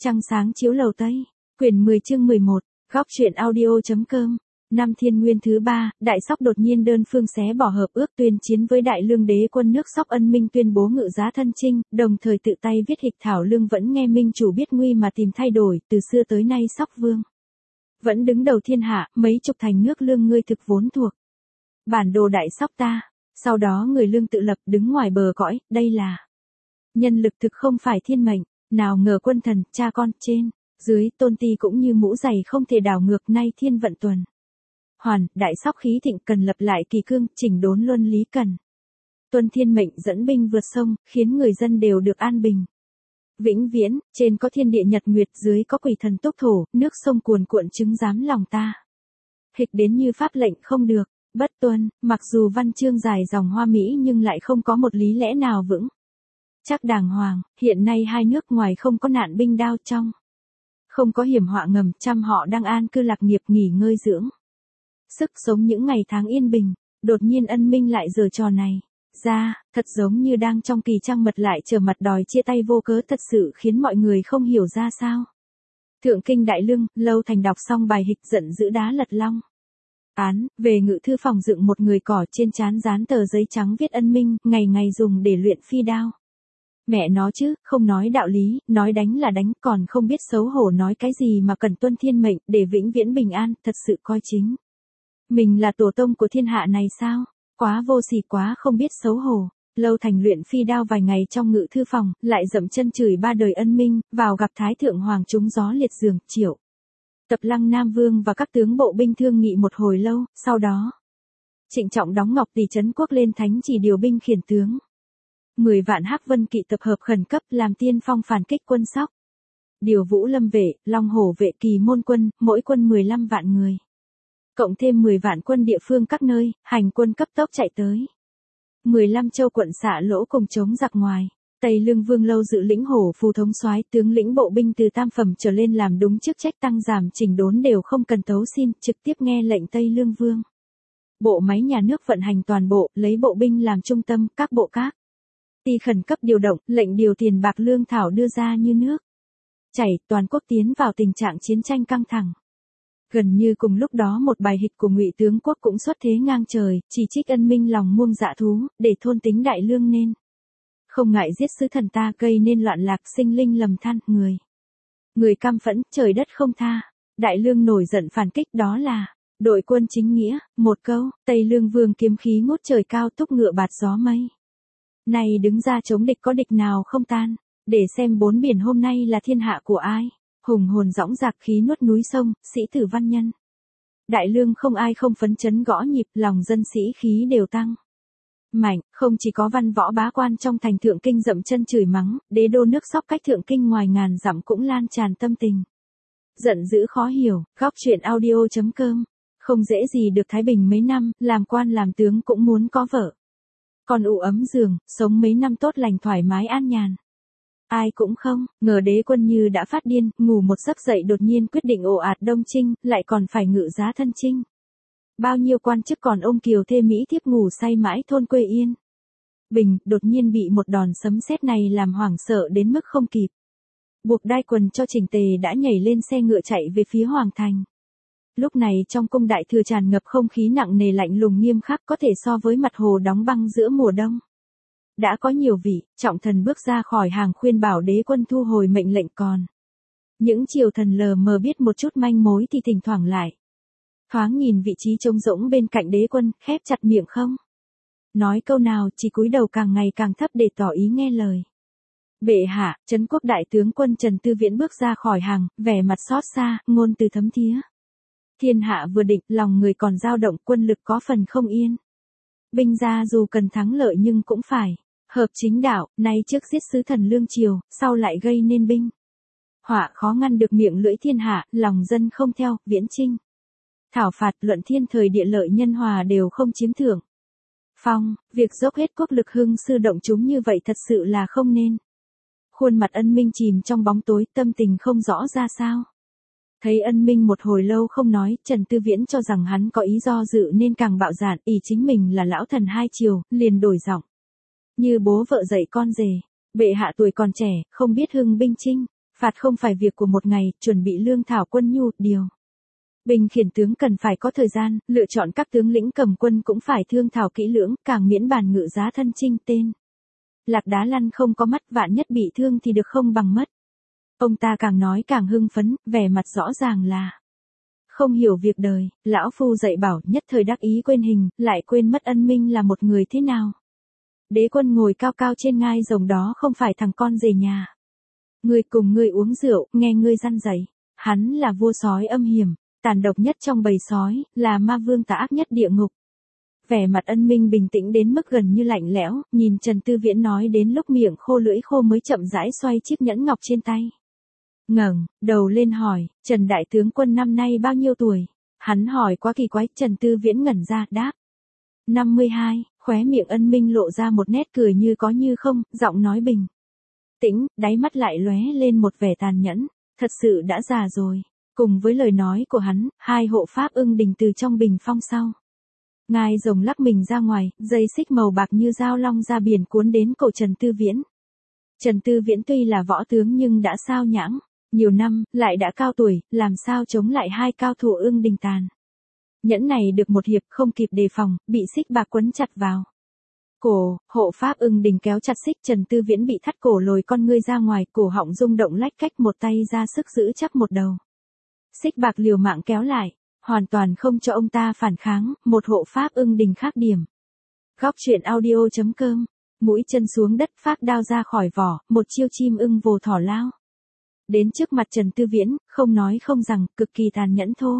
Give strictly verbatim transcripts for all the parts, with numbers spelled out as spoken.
Trăng sáng chiếu lầu Tây, quyển mười chương mười một, góc truyện audio.com. Năm Thiên Nguyên thứ ba, Đại Sóc đột nhiên đơn phương xé bỏ hợp ước tuyên chiến với Đại Lương đế quân nước Sóc Ân Minh, tuyên bố ngự giá thân chinh, đồng thời tự tay viết hịch thảo lương vẫn nghe minh chủ biết nguy mà tìm thay đổi, từ xưa tới nay Sóc Vương vẫn đứng đầu thiên hạ, mấy chục thành nước lương ngươi thực vốn thuộc. Bản đồ Đại Sóc ta, sau đó người lương tự lập đứng ngoài bờ cõi, đây là nhân lực thực không phải thiên mệnh, nào ngờ quân thần, cha con, trên, dưới, tôn ti cũng như mũ giày không thể đảo ngược, nay thiên vận tuần hoàn, Đại Sóc khí thịnh, cần lập lại kỳ cương, chỉnh đốn luân lý, cần tuân thiên mệnh, dẫn binh vượt sông, khiến người dân đều được an bình vĩnh viễn, trên có thiên địa nhật nguyệt, dưới có quỷ thần túc thổ, nước sông cuồn cuộn chứng giám lòng ta. Hịch đến như pháp lệnh không được, bất tuân, mặc dù văn chương dài dòng hoa mỹ nhưng lại không có một lý lẽ nào vững chắc đàng hoàng. Hiện nay hai nước ngoài không có nạn binh đao, trong không có hiểm họa ngầm, trăm họ đang an cư lạc nghiệp, nghỉ ngơi dưỡng sức sống những ngày tháng yên bình. Đột nhiên Ân Minh lại giở trò này ra, thật giống như đang trong kỳ trăng mật lại trở mặt đòi chia tay vô cớ, thật sự khiến mọi người không hiểu ra sao. Thượng kinh Đại Lương, Lâu Thành đọc xong bài hịch giận dữ đá lật long án, về ngự thư phòng dựng một người cỏ, trên trán dán tờ giấy trắng viết Ân Minh, ngày ngày dùng để luyện phi đao. Mẹ nó chứ, không nói đạo lý, nói đánh là đánh, còn không biết xấu hổ nói cái gì mà cần tuân thiên mệnh, để vĩnh viễn bình an, thật sự coi chính mình là tổ tông của thiên hạ này sao? Quá vô sỉ, quá không biết xấu hổ. Lâu Thành luyện phi đao vài ngày trong ngự thư phòng, lại dậm chân chửi ba đời Ân Minh, vào gặp Thái Thượng Hoàng trúng gió liệt giường, Triệu Tập Lăng Nam Vương và các tướng bộ binh thương nghị một hồi lâu, sau đó trịnh trọng đóng ngọc tỷ trấn quốc lên thánh chỉ điều binh khiển tướng. Mười vạn Hắc Vân kỵ tập hợp khẩn cấp làm tiên phong phản kích quân Sóc. Điều Vũ Lâm vệ, Long Hổ vệ, Kỳ Môn quân, mỗi quân mười lăm vạn người. Cộng thêm mười vạn quân địa phương các nơi, hành quân cấp tốc chạy tới. mười lăm châu quận xạ lỗ cùng chống giặc ngoài. Tây Lương Vương Lâu dự lĩnh Hổ Phù thống soái, tướng lĩnh bộ binh từ tam phẩm trở lên làm đúng chức trách, tăng giảm chỉnh đốn đều không cần tấu xin, trực tiếp nghe lệnh Tây Lương Vương. Bộ máy nhà nước vận hành toàn bộ, lấy bộ binh làm trung tâm, các bộ các ty khẩn cấp điều động, lệnh điều tiền bạc lương thảo đưa ra như nước chảy, toàn quốc tiến vào tình trạng chiến tranh căng thẳng. Gần như cùng lúc đó một bài hịch của Ngụy tướng quốc cũng xuất thế ngang trời, chỉ trích Ân Minh lòng muông dạ thú, để thôn tính Đại Lương nên không ngại giết sứ thần ta, gây nên loạn lạc, sinh linh lầm than, người người cam phẫn, trời đất không tha. Đại Lương nổi giận phản kích, đó là đội quân chính nghĩa. Một câu, Tây Lương Vương kiếm khí ngút trời cao, thúc ngựa bạt gió mây. Này đứng ra chống địch, có địch nào không tan, để xem bốn biển hôm nay là thiên hạ của ai. Hùng hồn dõng dạc, khí nuốt núi sông, sĩ tử văn nhân. Đại Lương không ai không phấn chấn gõ nhịp, lòng dân sĩ khí đều tăng mạnh, không chỉ có văn võ bá quan trong thành Thượng Kinh dậm chân chửi mắng, đế đô nước Sóc cách Thượng Kinh ngoài ngàn dặm cũng lan tràn tâm tình giận dữ khó hiểu. Góc truyện audio.com. Không dễ gì được thái bình mấy năm, làm quan làm tướng cũng muốn có vợ còn ủ ấm giường, sống mấy năm tốt lành thoải mái an nhàn. Ai cũng không ngờ đế quân như đã phát điên, ngủ một giấc dậy đột nhiên quyết định ồ ạt đông chinh, lại còn phải ngự giá thân chinh. Bao nhiêu quan chức còn ôm kiều thê mỹ thiếp ngủ say mãi thôn quê yên bình, đột nhiên bị một đòn sấm sét này làm hoảng sợ đến mức không kịp buộc đai quần cho chỉnh tề, đã nhảy lên xe ngựa chạy về phía hoàng thành. Lúc này trong cung đại thừa tràn ngập không khí nặng nề lạnh lùng nghiêm khắc, có thể so với mặt hồ đóng băng giữa mùa đông. Đã có nhiều vị trọng thần bước ra khỏi hàng khuyên bảo đế quân thu hồi mệnh lệnh, còn những triều thần lờ mờ biết một chút manh mối thì thỉnh thoảng lại thoáng nhìn vị trí trống rỗng bên cạnh đế quân, khép chặt miệng không nói câu nào, chỉ cúi đầu càng ngày càng thấp để tỏ ý nghe lời. Bệ hạ, trấn quốc đại tướng quân Trần Tư Viễn bước ra khỏi hàng, vẻ mặt xót xa, ngôn từ thấm thía. Thiên hạ vừa định, lòng người còn dao động, quân lực có phần không yên. Binh ra dù cần thắng lợi nhưng cũng phải hợp chính đạo, nay trước giết sứ thần lương triều, sau lại gây nên binh họa khó ngăn được miệng lưỡi thiên hạ, lòng dân không theo, viễn chinh thảo phạt, luận thiên thời địa lợi nhân hòa đều không chiếm thưởng phong, việc dốc hết quốc lực hưng sư động chúng như vậy thật sự là không nên. Khuôn mặt Ân Minh chìm trong bóng tối, tâm tình không rõ ra sao. Thấy Ân Minh một hồi lâu không nói, Trần Tư Viễn cho rằng hắn có ý do dự nên càng bạo dạn, ỷ chính mình là lão thần hai triều, liền đổi giọng. Như bố vợ dạy con rể, bệ hạ tuổi còn trẻ, không biết hưng binh chinh Phạt không phải việc của một ngày, chuẩn bị lương thảo quân nhu, điều. Bình khiển tướng cần phải có thời gian, lựa chọn các tướng lĩnh cầm quân cũng phải thương thảo kỹ lưỡng, càng miễn bàn ngự giá thân chinh tên. Lạc Đá Lăn không có mắt, vạn nhất bị thương thì được không bằng mất. Ông ta càng nói càng hưng phấn, vẻ mặt rõ ràng là không hiểu việc đời. Lão phu dạy bảo, nhất thời đắc ý quên hình, lại quên mất Ân Minh là một người thế nào. Đế quân ngồi cao cao trên ngai rồng đó không phải thằng con rể nhà. Người cùng người uống rượu, nghe ngươi răn dạy. Hắn là vua sói âm hiểm, tàn độc nhất trong bầy sói, là ma vương tà ác nhất địa ngục. Vẻ mặt Ân Minh bình tĩnh đến mức gần như lạnh lẽo, nhìn Trần Tư Viễn nói đến lúc miệng khô lưỡi khô mới chậm rãi xoay chiếc nhẫn ngọc trên tay. Ngẩng đầu lên hỏi, Trần Đại Tướng Quân năm nay bao nhiêu tuổi? Hắn hỏi quá kỳ quái, Trần Tư Viễn ngẩn ra, đáp. năm mươi hai, khóe miệng Ân Minh lộ ra một nét cười như có như không, giọng nói bình tĩnh, đáy mắt lại lóe lên một vẻ tàn nhẫn, thật sự đã già rồi. Cùng với lời nói của hắn, hai hộ pháp ưng đình từ trong bình phong sau. Ngai rồng lắc mình ra ngoài, dây xích màu bạc như dao long ra biển cuốn đến cổ Trần Tư Viễn. Trần Tư Viễn tuy là võ tướng nhưng đã sao nhãng, nhiều năm, lại đã cao tuổi, làm sao chống lại hai cao thủ ưng đình tàn. Nhẫn này được một hiệp không kịp đề phòng, bị xích bạc quấn chặt vào cổ, hộ pháp ưng đình kéo chặt xích, Trần Tư Viễn bị thắt cổ lồi con ngươi ra ngoài, cổ họng rung động lách cách, một tay ra sức giữ chắc một đầu. Xích bạc liều mạng kéo lại, hoàn toàn không cho ông ta phản kháng, một hộ pháp ưng đình khác điểm. Góc truyện audio chấm com, mũi chân xuống đất phác đao ra khỏi vỏ, một chiêu chim ưng vồ thỏ lao. Đến trước mặt Trần Tư Viễn, không nói không rằng, cực kỳ tàn nhẫn thô.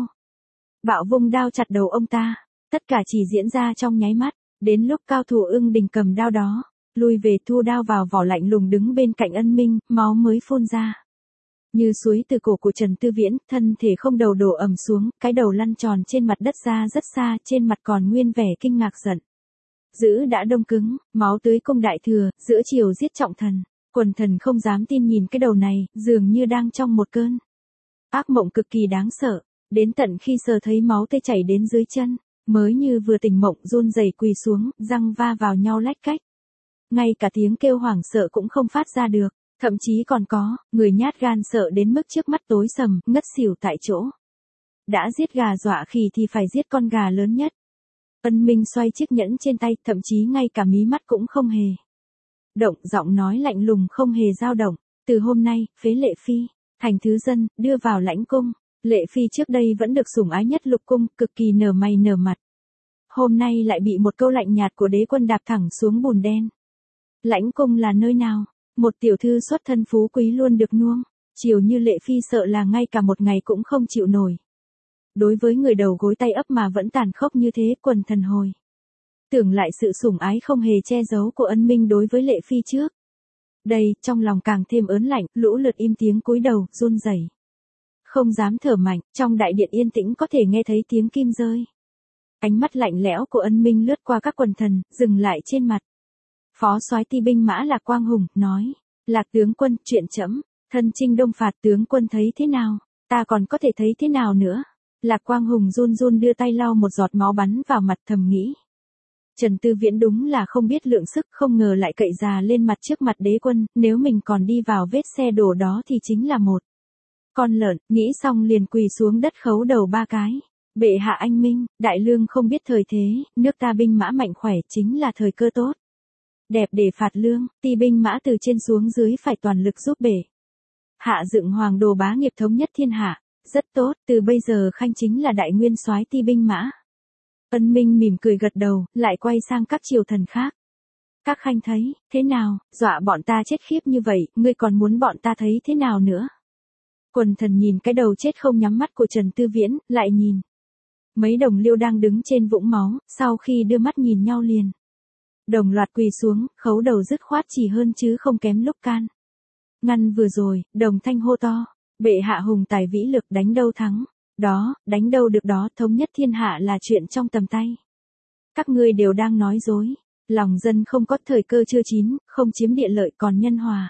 Bạo vung đao chặt đầu ông ta, tất cả chỉ diễn ra trong nháy mắt, đến lúc cao thủ ưng đình cầm đao đó, lui về thu đao vào vỏ lạnh lùng đứng bên cạnh Ân Minh, máu mới phun ra. Như suối từ cổ của Trần Tư Viễn, thân thể không đầu đổ ầm xuống, cái đầu lăn tròn trên mặt đất ra rất xa, trên mặt còn nguyên vẻ kinh ngạc giận. Dữ đã đông cứng, máu tưới cung đại thừa, giữa chiều giết trọng thần. Quần thần không dám tin nhìn cái đầu này, dường như đang trong một cơn ác mộng cực kỳ đáng sợ, đến tận khi sờ thấy máu tê chảy đến dưới chân, mới như vừa tỉnh mộng run rẩy quỳ xuống, răng va vào nhau lách cách. Ngay cả tiếng kêu hoảng sợ cũng không phát ra được. Thậm chí còn có, người nhát gan sợ đến mức trước mắt tối sầm, ngất xỉu tại chỗ. Đã giết gà dọa khỉ thì phải giết con gà lớn nhất. Ân Minh xoay chiếc nhẫn trên tay, thậm chí ngay cả mí mắt cũng không hề động, giọng nói lạnh lùng không hề dao động. Từ hôm nay, phế Lệ Phi, thành thứ dân, đưa vào lãnh cung. Lệ Phi trước đây vẫn được sủng ái nhất lục cung, cực kỳ nở mày nở mặt. Hôm nay lại bị một câu lạnh nhạt của đế quân đạp thẳng xuống bùn đen. Lãnh cung là nơi nào? Một tiểu thư xuất thân phú quý luôn được nuông, chiều như Lệ Phi sợ là ngay cả một ngày cũng không chịu nổi. Đối với người đầu gối tay ấp mà vẫn tàn khốc như thế, quần thần hồi tưởng lại sự sủng ái không hề che giấu của Ân Minh đối với Lệ Phi trước đây, trong lòng càng thêm ớn lạnh, lũ lượt im tiếng cúi đầu, run rẩy, không dám thở mạnh. Trong đại điện yên tĩnh có thể nghe thấy tiếng kim rơi. Ánh mắt lạnh lẽo của Ân Minh lướt qua các quần thần, dừng lại trên mặt Phó soái ti binh mã Lạc Quang Hùng, nói, Lạc tướng quân, chuyện trẫm thân chinh đông phạt, tướng quân thấy thế nào? Ta còn có thể thấy thế nào nữa? Lạc Quang Hùng run run đưa tay lau một giọt máu bắn vào mặt, thầm nghĩ. Trần Tư Viễn đúng là không biết lượng sức, không ngờ lại cậy già lên mặt trước mặt đế quân, nếu mình còn đi vào vết xe đổ đó thì chính là một con lợn. Nghĩ xong liền quỳ xuống đất khấu đầu ba cái. Bệ hạ anh minh, đại lương không biết thời thế, nước ta binh mã mạnh khỏe chính là thời cơ tốt đẹp để phạt lương, ti binh mã từ trên xuống dưới phải toàn lực giúp bệ hạ dựng hoàng đồ bá nghiệp thống nhất thiên hạ. Rất tốt, từ bây giờ khanh chính là đại nguyên soái ti binh mã. Ân Minh mỉm cười gật đầu, lại quay sang các triều thần khác. Các khanh thấy, thế nào, dọa bọn ta chết khiếp như vậy, ngươi còn muốn bọn ta thấy thế nào nữa? Quần thần nhìn cái đầu chết không nhắm mắt của Trần Tư Viễn, lại nhìn mấy đồng liêu đang đứng trên vũng máu, sau khi đưa mắt nhìn nhau liền đồng loạt quỳ xuống, khấu đầu dứt khoát chỉ hơn chứ không kém lúc can ngăn vừa rồi. Đồng thanh hô to, bệ hạ hùng tài vĩ lực, đánh đâu thắng đó, đánh đâu được đó, thống nhất thiên hạ là chuyện trong tầm tay. Các ngươi đều đang nói dối, lòng dân không có, thời cơ chưa chín, không chiếm địa lợi còn nhân hòa.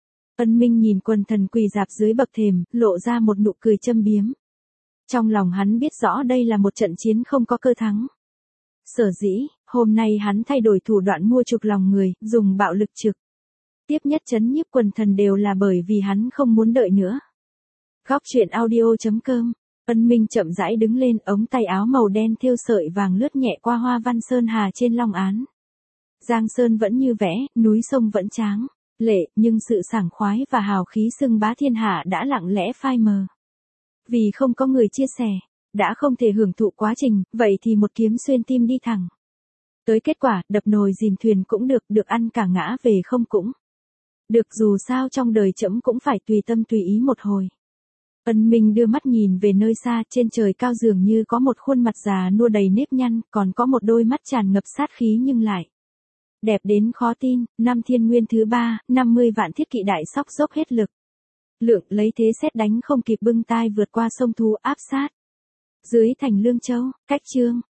Ân Minh nhìn quần thần quỳ rạp dưới bậc thềm, lộ ra một nụ cười châm biếm. Trong lòng hắn biết rõ đây là một trận chiến không có cơ thắng. Sở dĩ, hôm nay hắn thay đổi thủ đoạn mua chuộc lòng người, dùng bạo lực trực tiếp nhất trấn nhiếp quần thần đều là bởi vì hắn không muốn đợi nữa. Góc truyện audio.com. Ân Minh chậm rãi đứng lên, ống tay áo màu đen thêu sợi vàng lướt nhẹ qua hoa văn sơn hà trên long án. Giang sơn vẫn như vẽ, núi sông vẫn tráng, lệ, nhưng sự sảng khoái và hào khí xưng bá thiên hạ đã lặng lẽ phai mờ. Vì không có người chia sẻ, đã không thể hưởng thụ quá trình, vậy thì một kiếm xuyên tim đi thẳng. Tới kết quả, đập nồi dìm thuyền cũng được, được ăn cả ngã về không cũng được, dù sao trong đời trẫm cũng phải tùy tâm tùy ý một hồi. Ân Minh đưa mắt nhìn về nơi xa, trên trời cao dường như có một khuôn mặt già nua đầy nếp nhăn, còn có một đôi mắt tràn ngập sát khí nhưng lại đẹp đến khó tin. Năm thiên nguyên thứ ba, năm mươi vạn thiết kỵ đại sóc dốc hết lực lượng, lấy thế sét đánh không kịp bưng tai vượt qua sông Thú áp sát dưới thành Lương Châu. Cách chương